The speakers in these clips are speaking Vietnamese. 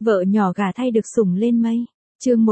Vợ nhỏ gả thay được sủng lên mây. Chương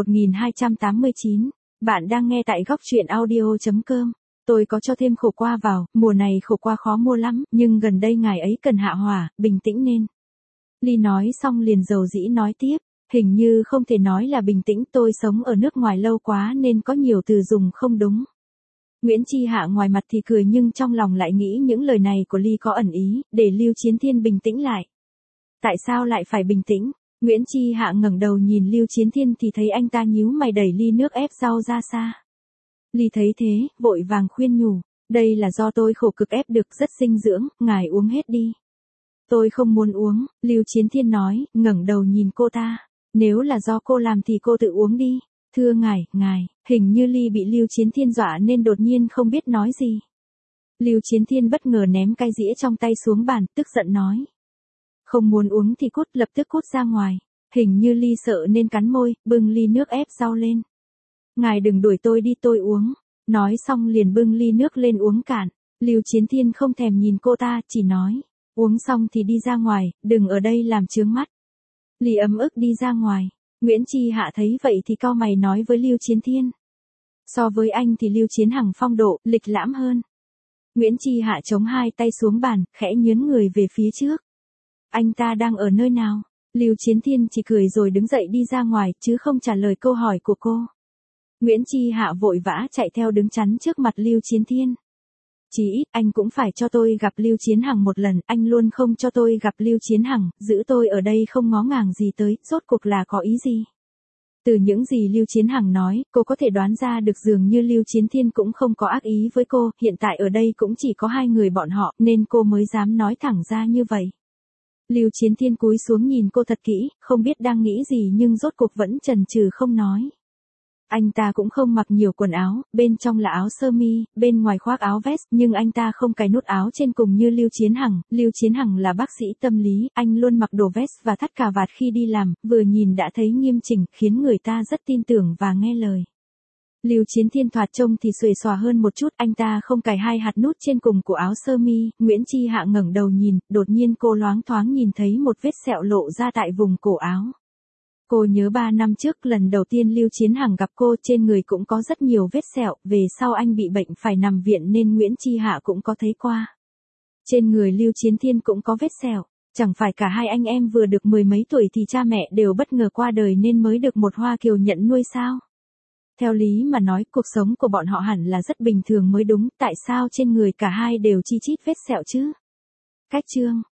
1289. Bạn đang nghe tại góc truyện audio.com. Tôi có cho thêm khổ qua vào, mùa này khổ qua khó mua lắm, nhưng gần đây ngài ấy cần hạ hỏa, bình tĩnh nên. Ly nói xong liền dầu dĩ nói tiếp, hình như không thể nói là bình tĩnh, tôi sống ở nước ngoài lâu quá nên có nhiều từ dùng không đúng. Nguyễn Chi Hạ ngoài mặt thì cười nhưng trong lòng lại nghĩ những lời này của Ly có ẩn ý, để Lưu Chiến Thiên bình tĩnh lại. Tại sao lại phải bình tĩnh? Nguyễn Chi Hạ ngẩng đầu nhìn Lưu Chiến Thiên thì thấy anh ta nhíu mày đẩy ly nước ép rau ra xa. Ly thấy thế, vội vàng khuyên nhủ, đây là do tôi khổ cực ép được rất dinh dưỡng, ngài uống hết đi. Tôi không muốn uống, Lưu Chiến Thiên nói, ngẩng đầu nhìn cô ta. Nếu là do cô làm thì cô tự uống đi. Thưa ngài, hình như Ly bị Lưu Chiến Thiên dọa nên đột nhiên không biết nói gì. Lưu Chiến Thiên bất ngờ ném cái dĩa trong tay xuống bàn, tức giận nói. Không muốn uống thì cút, lập tức cút ra ngoài. Hình như Ly sợ nên cắn môi, bưng ly nước ép rau lên. Ngài đừng đuổi tôi đi, tôi uống. Nói xong liền bưng ly nước lên uống cạn. Lưu Chiến Thiên không thèm nhìn cô ta, chỉ nói. Uống xong thì đi ra ngoài, đừng ở đây làm chướng mắt. Ly ấm ức đi ra ngoài. Nguyễn Chi Hạ thấy vậy thì cau mày nói với Lưu Chiến Thiên. So với anh thì Lưu Chiến Hằng phong độ, lịch lãm hơn. Nguyễn Chi Hạ chống hai tay xuống bàn, khẽ nhướng người về phía trước. Anh ta đang ở nơi nào? Lưu Chiến Thiên chỉ cười rồi đứng dậy đi ra ngoài, chứ không trả lời câu hỏi của cô. Nguyễn Chi Hạ vội vã chạy theo đứng chắn trước mặt Lưu Chiến Thiên. Chí ít, anh cũng phải cho tôi gặp Lưu Chiến Hằng một lần, anh luôn không cho tôi gặp Lưu Chiến Hằng, giữ tôi ở đây không ngó ngàng gì tới, rốt cuộc là có ý gì? Từ những gì Lưu Chiến Hằng nói, cô có thể đoán ra được dường như Lưu Chiến Thiên cũng không có ác ý với cô, hiện tại ở đây cũng chỉ có hai người bọn họ, nên cô mới dám nói thẳng ra như vậy. Lưu Chiến Thiên cúi xuống nhìn cô thật kỹ, không biết đang nghĩ gì nhưng rốt cuộc vẫn chần chừ không nói. Anh ta cũng không mặc nhiều quần áo, bên trong là áo sơ mi, bên ngoài khoác áo vest, nhưng anh ta không cài nút áo trên cùng như Lưu Chiến Hằng. Lưu Chiến Hằng là bác sĩ tâm lý, anh luôn mặc đồ vest và thắt cà vạt khi đi làm, vừa nhìn đã thấy nghiêm chỉnh, khiến người ta rất tin tưởng và nghe lời. Lưu Chiến Thiên thoạt trông thì xuề xòa hơn một chút, anh ta không cài hai hạt nút trên cùng của áo sơ mi. Nguyễn Chi Hạ ngẩng đầu nhìn, đột nhiên cô loáng thoáng nhìn thấy một vết sẹo lộ ra tại vùng cổ áo. Cô nhớ 3 năm trước lần đầu tiên Lưu Chiến Hằng gặp cô, trên người cũng có rất nhiều vết sẹo, về sau anh bị bệnh phải nằm viện nên Nguyễn Chi Hạ cũng có thấy qua. Trên người Lưu Chiến Thiên cũng có vết sẹo, chẳng phải cả hai anh em vừa được 10 mấy tuổi thì cha mẹ đều bất ngờ qua đời nên mới được một Hoa Kiều nhận nuôi sao? Theo lý mà nói, cuộc sống của bọn họ hẳn là rất bình thường mới đúng, tại sao trên người cả hai đều chi chít vết sẹo chứ? Cách chương